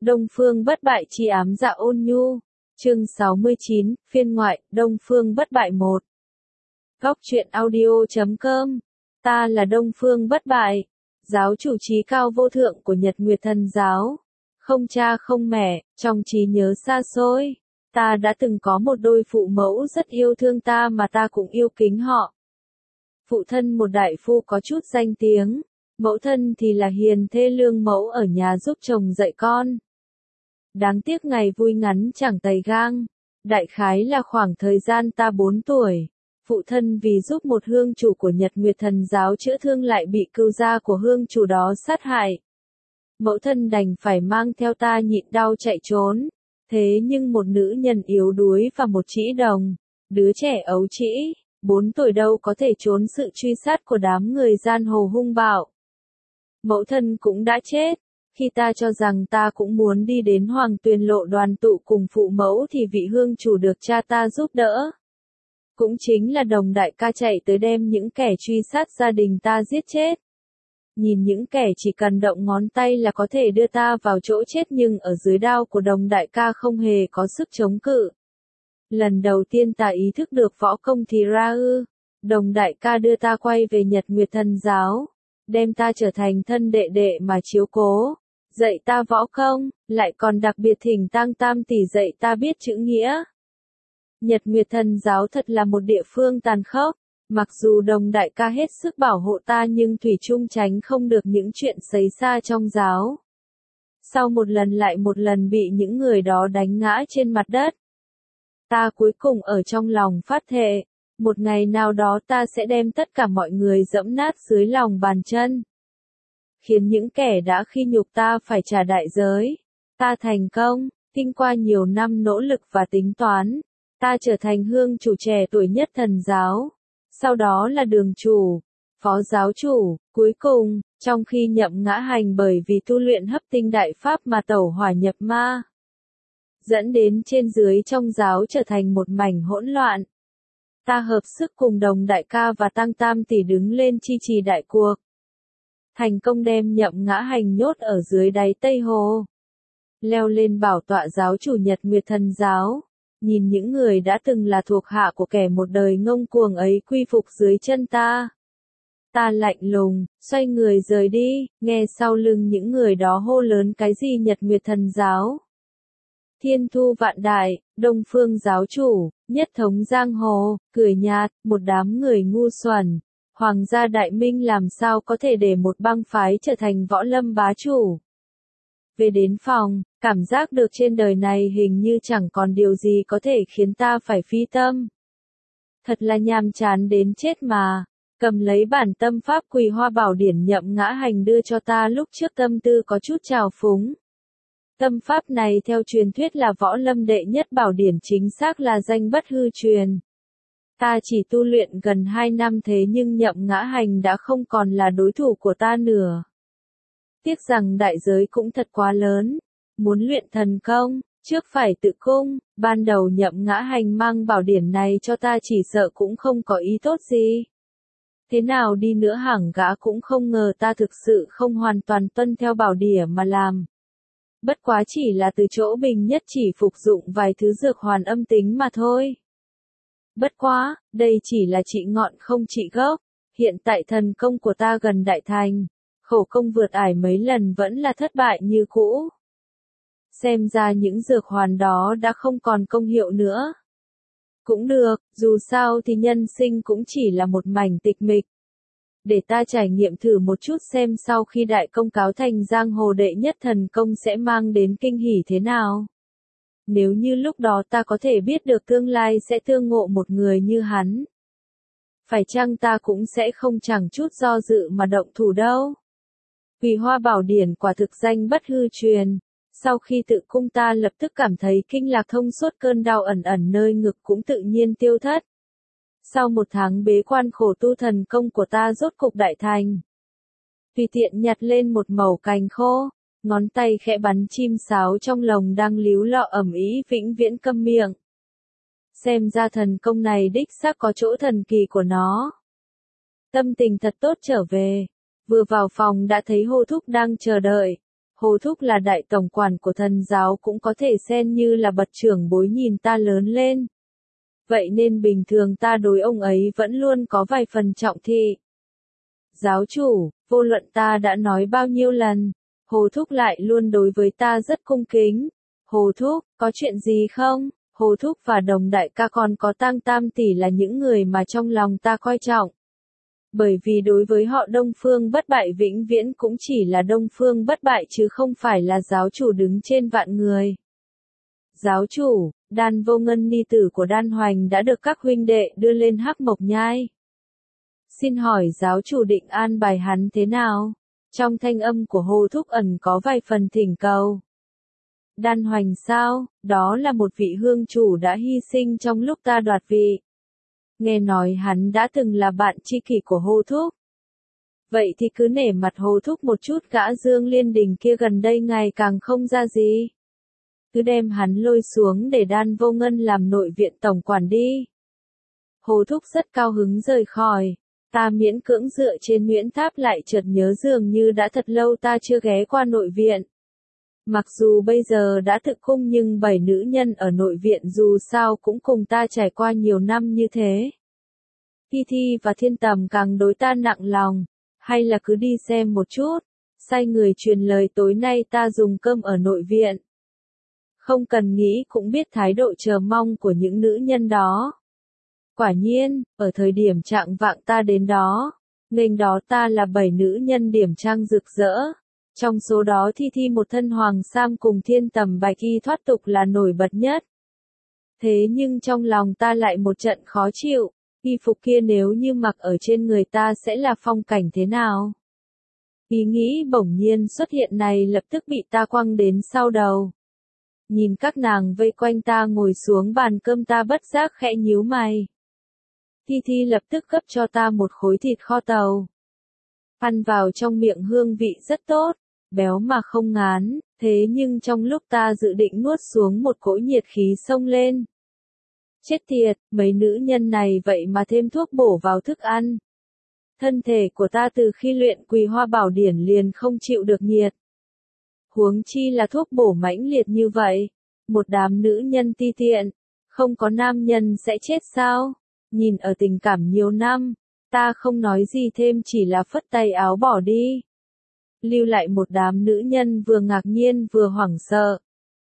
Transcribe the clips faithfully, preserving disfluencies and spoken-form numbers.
Đông Phương Bất Bại chi ám dạ ôn nhu. Chương sáu mươi chín, phiên ngoại, Đông Phương Bất Bại một. Góc truyện audio chấm com. Ta là Đông Phương Bất Bại, giáo chủ trí cao vô thượng của Nhật Nguyệt Thần giáo. Không cha không mẹ, trong trí nhớ xa xôi, ta đã từng có một đôi phụ mẫu rất yêu thương ta mà ta cũng yêu kính họ. Phụ thân một đại phu có chút danh tiếng, mẫu thân thì là hiền thê lương mẫu ở nhà giúp chồng dạy con. Đáng tiếc ngày vui ngắn chẳng tày gang, đại khái là khoảng thời gian ta bốn tuổi, phụ thân vì giúp một hương chủ của Nhật Nguyệt Thần giáo chữa thương lại bị cừu gia của hương chủ đó sát hại. Mẫu thân đành phải mang theo ta nhịn đau chạy trốn, thế nhưng một nữ nhân yếu đuối và một trĩ đồng, đứa trẻ ấu trĩ, bốn tuổi đâu có thể trốn sự truy sát của đám người giang hồ hung bạo. Mẫu thân cũng đã chết. Khi ta cho rằng ta cũng muốn đi đến Hoàng Tuyền Lộ đoàn tụ cùng phụ mẫu thì vị hương chủ được cha ta giúp đỡ. Cũng chính là Đồng đại ca chạy tới đem những kẻ truy sát gia đình ta giết chết. Nhìn những kẻ chỉ cần động ngón tay là có thể đưa ta vào chỗ chết nhưng ở dưới đao của Đồng đại ca không hề có sức chống cự. Lần đầu tiên ta ý thức được võ công thì ra ư, Đồng đại ca đưa ta quay về Nhật Nguyệt Thần giáo, đem ta trở thành thân đệ đệ mà chiếu cố. Dạy ta võ công, lại còn đặc biệt thỉnh tang tam tỷ dạy ta biết chữ nghĩa. Nhật Nguyệt Thần giáo thật là một địa phương tàn khốc, mặc dù Đồng đại ca hết sức bảo hộ ta nhưng thủy chung tránh không được những chuyện xấu xa trong giáo. Sau một lần lại một lần bị những người đó đánh ngã trên mặt đất, ta cuối cùng ở trong lòng phát thệ, một ngày nào đó ta sẽ đem tất cả mọi người dẫm nát dưới lòng bàn chân. Khiến những kẻ đã khi nhục ta phải trả đại giới. Ta thành công, kinh qua nhiều năm nỗ lực và tính toán, ta trở thành hương chủ trẻ tuổi nhất thần giáo, sau đó là đường chủ, phó giáo chủ, cuối cùng, trong khi nhậm ngã hành bởi vì tu luyện hấp tinh đại pháp mà tẩu hỏa nhập ma. Dẫn đến trên dưới trong giáo trở thành một mảnh hỗn loạn. Ta hợp sức cùng Đồng đại ca và Tăng Tam tỷ đứng lên chi trì đại cuộc. Thành công đem nhậm ngã hành nhốt ở dưới đáy Tây Hồ. Leo lên bảo tọa giáo chủ Nhật Nguyệt Thần giáo. Nhìn những người đã từng là thuộc hạ của kẻ một đời ngông cuồng ấy quy phục dưới chân ta. Ta lạnh lùng, xoay người rời đi, nghe sau lưng những người đó hô lớn cái gì Nhật Nguyệt Thần giáo. Thiên thu vạn đại, Đông Phương giáo chủ, nhất thống giang hồ, cười nhạt, một đám người ngu xuẩn. Hoàng gia đại minh làm sao có thể để một bang phái trở thành võ lâm bá chủ. Về đến phòng, cảm giác được trên đời này hình như chẳng còn điều gì có thể khiến ta phải phi tâm. Thật là nhàm chán đến chết mà. Cầm lấy bản tâm pháp Quỳ Hoa Bảo Điển nhậm ngã hành đưa cho ta lúc trước tâm tư có chút trào phúng. Tâm pháp này theo truyền thuyết là võ lâm đệ nhất bảo điển, chính xác là danh bất hư truyền. Ta chỉ tu luyện gần hai năm thế nhưng nhậm ngã hành đã không còn là đối thủ của ta nữa. Tiếc rằng đại giới cũng thật quá lớn. Muốn luyện thần công, trước phải tự cung, ban đầu nhậm ngã hành mang bảo điển này cho ta chỉ sợ cũng không có ý tốt gì. Thế nào đi nữa hẳn gã cũng không ngờ ta thực sự không hoàn toàn tuân theo bảo điển mà làm. Bất quá chỉ là từ chỗ bình nhất chỉ phục dụng vài thứ dược hoàn âm tính mà thôi. Bất quá, đây chỉ là trị ngọn không trị gốc. Hiện tại thần công của ta gần đại thành, khổ công vượt ải mấy lần vẫn là thất bại như cũ. Xem ra những dược hoàn đó đã không còn công hiệu nữa. Cũng được, dù sao thì nhân sinh cũng chỉ là một mảnh tịch mịch. Để ta trải nghiệm thử một chút xem sau khi đại công cáo thành giang hồ đệ nhất thần công sẽ mang đến kinh hỉ thế nào. Nếu như lúc đó ta có thể biết được tương lai sẽ tương ngộ một người như hắn. Phải chăng ta cũng sẽ không chẳng chút do dự mà động thủ đâu. Quỳ Hoa Bảo Điển quả thực danh bất hư truyền. Sau khi tự cung ta lập tức cảm thấy kinh lạc thông suốt, cơn đau ẩn ẩn nơi ngực cũng tự nhiên tiêu thất. Sau một tháng bế quan khổ tu thần công của ta rốt cục đại thành. Tùy tiện nhặt lên một mẩu cành khô, ngón tay khẽ bắn chim sáo trong lồng đang líu lọ ẩm ý vĩnh viễn câm miệng. Xem ra thần công này đích xác có chỗ thần kỳ của nó. Tâm tình thật tốt trở về, vừa vào phòng đã thấy Hồ Thúc đang chờ đợi. Hồ Thúc là đại tổng quản của thần giáo cũng có thể xem như là bậc trưởng bối nhìn ta lớn lên. Vậy nên bình thường ta đối ông ấy vẫn luôn có vài phần trọng thị. Giáo chủ, vô luận ta đã nói bao nhiêu lần, Hồ Thúc lại luôn đối với ta rất cung kính. Hồ Thúc, có chuyện gì không? Hồ Thúc và Đồng đại ca còn có Tang Tam tỷ là những người mà trong lòng ta coi trọng. Bởi vì đối với họ Đông Phương Bất Bại vĩnh viễn cũng chỉ là Đông Phương Bất Bại chứ không phải là giáo chủ đứng trên vạn người. Giáo chủ, Đan Vô Ngân ni tử của Đan Hoành đã được các huynh đệ đưa lên Hắc Mộc Nhai. Xin hỏi giáo chủ định an bài hắn thế nào? Trong thanh âm của Hồ Thúc ẩn có vài phần thỉnh cầu. Đan Hoành sao? Đó là một vị hương chủ đã hy sinh trong lúc ta đoạt vị. Nghe nói hắn đã từng là bạn tri kỷ của Hồ Thúc. Vậy thì cứ nể mặt Hồ Thúc một chút, gã Dương Liên Đình kia gần đây ngày càng không ra gì. Cứ đem hắn lôi xuống để Đan Vô Ngân làm nội viện tổng quản đi. Hồ Thúc rất cao hứng rời khỏi. Ta miễn cưỡng dựa trên Nguyễn Tháp lại chợt nhớ dường như đã thật lâu ta chưa ghé qua nội viện. Mặc dù bây giờ đã tự cung nhưng bảy nữ nhân ở nội viện dù sao cũng cùng ta trải qua nhiều năm như thế. Thi Thi và Thiên Tầm càng đối ta nặng lòng, hay là cứ đi xem một chút, sai người truyền lời tối nay ta dùng cơm ở nội viện. Không cần nghĩ cũng biết thái độ chờ mong của những nữ nhân đó. Quả nhiên, ở thời điểm trạng vạng ta đến đó, nghênh đó ta là bảy nữ nhân điểm trang rực rỡ. Trong số đó Thi Thi một thân hoàng sam cùng Thiên Tầm bạch y thoát tục là nổi bật nhất. Thế nhưng trong lòng ta lại một trận khó chịu, y phục kia nếu như mặc ở trên người ta sẽ là phong cảnh thế nào? Ý nghĩ bỗng nhiên xuất hiện này lập tức bị ta quăng đến sau đầu. Nhìn các nàng vây quanh ta ngồi xuống bàn cơm ta bất giác khẽ nhíu mày. Thi Thi lập tức gấp cho ta một khối thịt kho tàu. Ăn vào trong miệng hương vị rất tốt, béo mà không ngán, thế nhưng trong lúc ta dự định nuốt xuống một cỗ nhiệt khí xông lên. Chết tiệt, mấy nữ nhân này vậy mà thêm thuốc bổ vào thức ăn. Thân thể của ta từ khi luyện Quỳ Hoa Bảo Điển liền không chịu được nhiệt. Huống chi là thuốc bổ mãnh liệt như vậy, một đám nữ nhân ti tiện, không có nam nhân sẽ chết sao? Nhìn ở tình cảm nhiều năm, ta không nói gì thêm chỉ là phất tay áo bỏ đi. Lưu lại một đám nữ nhân vừa ngạc nhiên vừa hoảng sợ.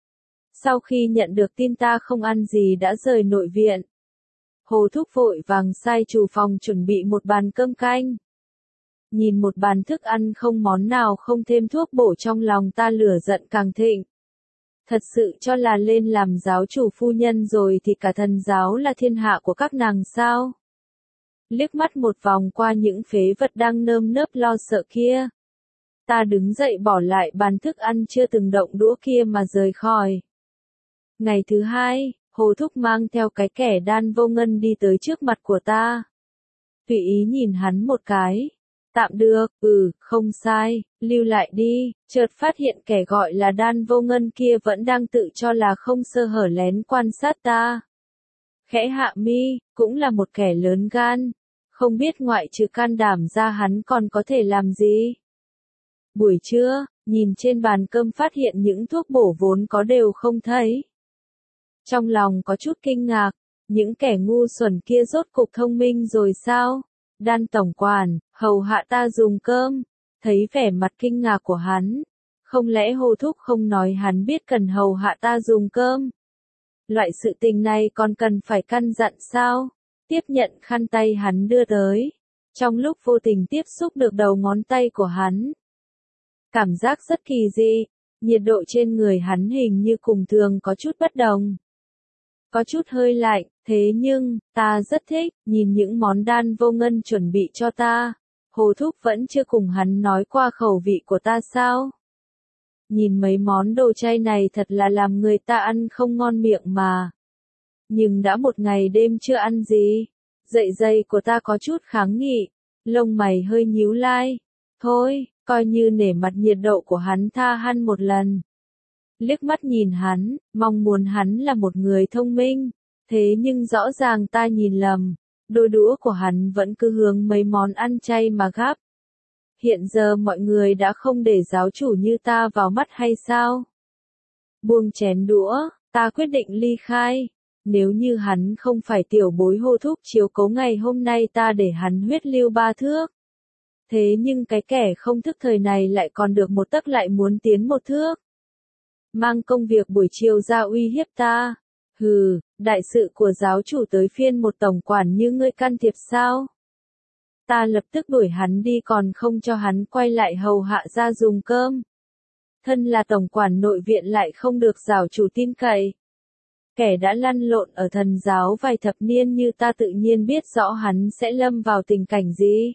Sau khi nhận được tin ta không ăn gì đã rời nội viện. Hồ Thúc vội vàng sai chủ phòng chuẩn bị một bàn cơm canh. Nhìn một bàn thức ăn không món nào không thêm thuốc bổ trong lòng ta lửa giận càng thịnh. Thật sự cho là lên làm giáo chủ phu nhân rồi thì cả thần giáo là thiên hạ của các nàng sao? Liếc mắt một vòng qua những phế vật đang nơm nớp lo sợ kia. Ta đứng dậy bỏ lại bàn thức ăn chưa từng động đũa kia mà rời khỏi. Ngày thứ hai, Hồ Thúc mang theo cái kẻ Đan Vô Ngân đi tới trước mặt của ta. Tùy ý nhìn hắn một cái. Tạm được, ừ, không sai, lưu lại đi, chợt phát hiện kẻ gọi là Đan Vô Ngân kia vẫn đang tự cho là không sơ hở lén quan sát ta. Khẽ hạ mi, cũng là một kẻ lớn gan, không biết ngoại trừ can đảm ra hắn còn có thể làm gì. Buổi trưa, nhìn trên bàn cơm phát hiện những thuốc bổ vốn có đều không thấy. Trong lòng có chút kinh ngạc, những kẻ ngu xuẩn kia rốt cục thông minh rồi sao? Đan tổng quản, hầu hạ ta dùng cơm, thấy vẻ mặt kinh ngạc của hắn. Không lẽ Hồ Thúc không nói hắn biết cần hầu hạ ta dùng cơm? Loại sự tình này còn cần phải căn dặn sao? Tiếp nhận khăn tay hắn đưa tới. Trong lúc vô tình tiếp xúc được đầu ngón tay của hắn. Cảm giác rất kỳ dị, nhiệt độ trên người hắn hình như cùng thường có chút bất đồng. Có chút hơi lạnh, thế nhưng, ta rất thích, nhìn những món Đan Vô Ngân chuẩn bị cho ta. Hồ Thúc vẫn chưa cùng hắn nói qua khẩu vị của ta sao? Nhìn mấy món đồ chay này thật là làm người ta ăn không ngon miệng mà. Nhưng đã một ngày đêm chưa ăn gì. Dạ dày của ta có chút kháng nghị, lông mày hơi nhíu lai. Thôi, coi như nể mặt nhiệt độ của hắn tha hắn một lần. Liếc mắt nhìn hắn, mong muốn hắn là một người thông minh. Thế nhưng rõ ràng ta nhìn lầm, đôi đũa của hắn vẫn cứ hướng mấy món ăn chay mà gắp. Hiện giờ mọi người đã không để giáo chủ như ta vào mắt hay sao? Buông chén đũa, ta quyết định ly khai. Nếu như hắn không phải tiểu bối Hồ Thúc chiếu cố ngày hôm nay ta để hắn huyết lưu ba thước. Thế nhưng cái kẻ không thức thời này lại còn được một tấc lại muốn tiến một thước. Mang công việc buổi chiều ra uy hiếp ta. Hừ, đại sự của giáo chủ tới phiên một tổng quản như ngươi can thiệp sao? Ta lập tức đuổi hắn đi còn không cho hắn quay lại hầu hạ ra dùng cơm. Thân là tổng quản nội viện lại không được giáo chủ tin cậy. Kẻ đã lăn lộn ở thần giáo vài thập niên như ta tự nhiên biết rõ hắn sẽ lâm vào tình cảnh gì.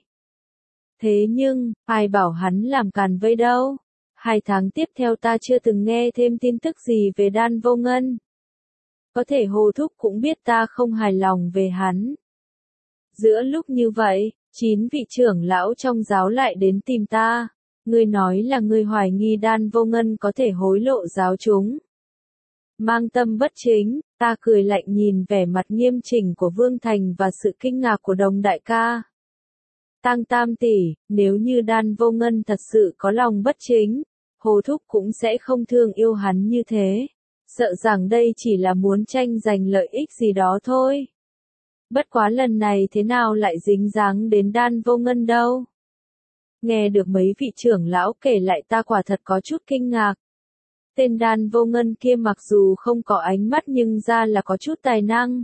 Thế nhưng, ai bảo hắn làm càn vây đâu? Hai tháng tiếp theo ta chưa từng nghe thêm tin tức gì về Đan Vô Ngân. Có thể Hồ Thúc cũng biết ta không hài lòng về hắn. Giữa lúc như vậy, chín vị trưởng lão trong giáo lại đến tìm ta. Ngươi nói là ngươi hoài nghi Đan Vô Ngân có thể hối lộ giáo chúng. Mang tâm bất chính, ta cười lạnh nhìn vẻ mặt nghiêm chỉnh của Vương Thành và sự kinh ngạc của Đồng đại ca. Tang Tam tỷ, nếu như Đan Vô Ngân thật sự có lòng bất chính, Hồ Thúc cũng sẽ không thương yêu hắn như thế. Sợ rằng đây chỉ là muốn tranh giành lợi ích gì đó thôi. Bất quá lần này thế nào lại dính dáng đến Đan Vô Ngân đâu. Nghe được mấy vị trưởng lão kể lại ta quả thật có chút kinh ngạc. Tên Đan Vô Ngân kia mặc dù không có ánh mắt nhưng ra là có chút tài năng.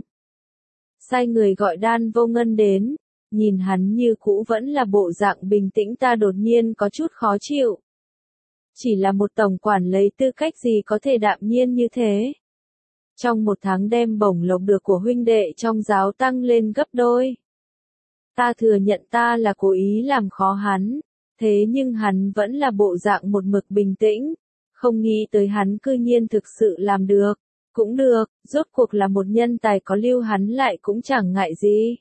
Sai người gọi Đan Vô Ngân đến, nhìn hắn như cũ vẫn là bộ dạng bình tĩnh ta đột nhiên có chút khó chịu. Chỉ là một tổng quản lấy tư cách gì có thể đạm nhiên như thế. Trong một tháng đem bổng lộc được của huynh đệ trong giáo tăng lên gấp đôi. Ta thừa nhận ta là cố ý làm khó hắn, thế nhưng hắn vẫn là bộ dạng một mực bình tĩnh. Không nghĩ tới hắn cư nhiên thực sự làm được. Cũng được, rốt cuộc là một nhân tài có lưu hắn lại cũng chẳng ngại gì.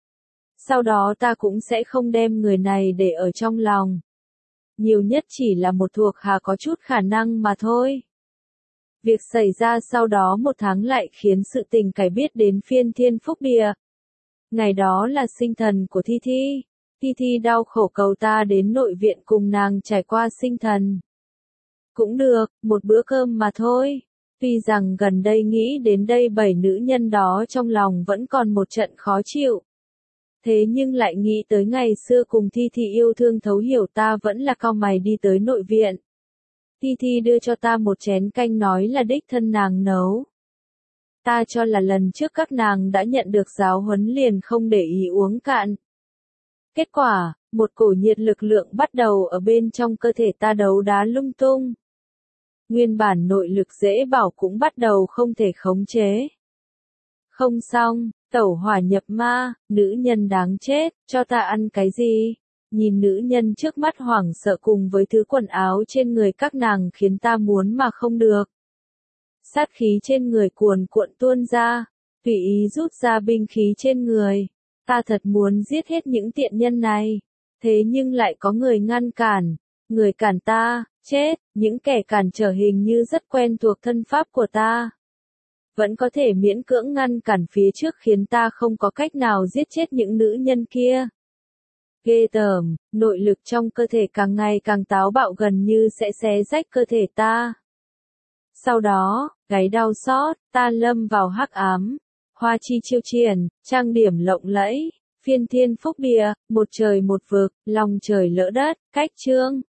Sau đó ta cũng sẽ không đem người này để ở trong lòng. Nhiều nhất chỉ là một thuộc hạ có chút khả năng mà thôi. Việc xảy ra sau đó một tháng lại khiến sự tình cải biết đến phiên Thiên Phúc Địa. Ngày đó là sinh thần của Thi Thi. Thi Thi đau khổ cầu ta đến nội viện cùng nàng trải qua sinh thần. Cũng được, một bữa cơm mà thôi. Tuy rằng gần đây nghĩ đến đây bảy nữ nhân đó trong lòng vẫn còn một trận khó chịu. Thế nhưng lại nghĩ tới ngày xưa cùng Thi Thi yêu thương thấu hiểu ta vẫn là cau mày đi tới nội viện. Thi Thi đưa cho ta một chén canh nói là đích thân nàng nấu. Ta cho là lần trước các nàng đã nhận được giáo huấn liền không để ý uống cạn. Kết quả, một cổ nhiệt lực lượng bắt đầu ở bên trong cơ thể ta đấu đá lung tung. Nguyên bản nội lực dễ bảo cũng bắt đầu không thể khống chế. Không xong, tẩu hỏa nhập ma, nữ nhân đáng chết, cho ta ăn cái gì? Nhìn nữ nhân trước mắt hoảng sợ cùng với thứ quần áo trên người các nàng khiến ta muốn mà không được. Sát khí trên người cuồn cuộn tuôn ra, tùy ý rút ra binh khí trên người. Ta thật muốn giết hết những tiện nhân này. Thế nhưng lại có người ngăn cản. Người cản ta, chết, những kẻ cản trở hình như rất quen thuộc thân pháp của ta. Vẫn có thể miễn cưỡng ngăn cản phía trước khiến ta không có cách nào giết chết những nữ nhân kia. Ghê tởm, nội lực trong cơ thể càng ngày càng táo bạo gần như sẽ xé rách cơ thể ta. Sau đó, gáy đau xót, ta lâm vào hắc ám. Hoa chi chiêu triển, trang điểm lộng lẫy, phiên thiên phúc bìa, một trời một vực, lòng trời lỡ đất, cách chương.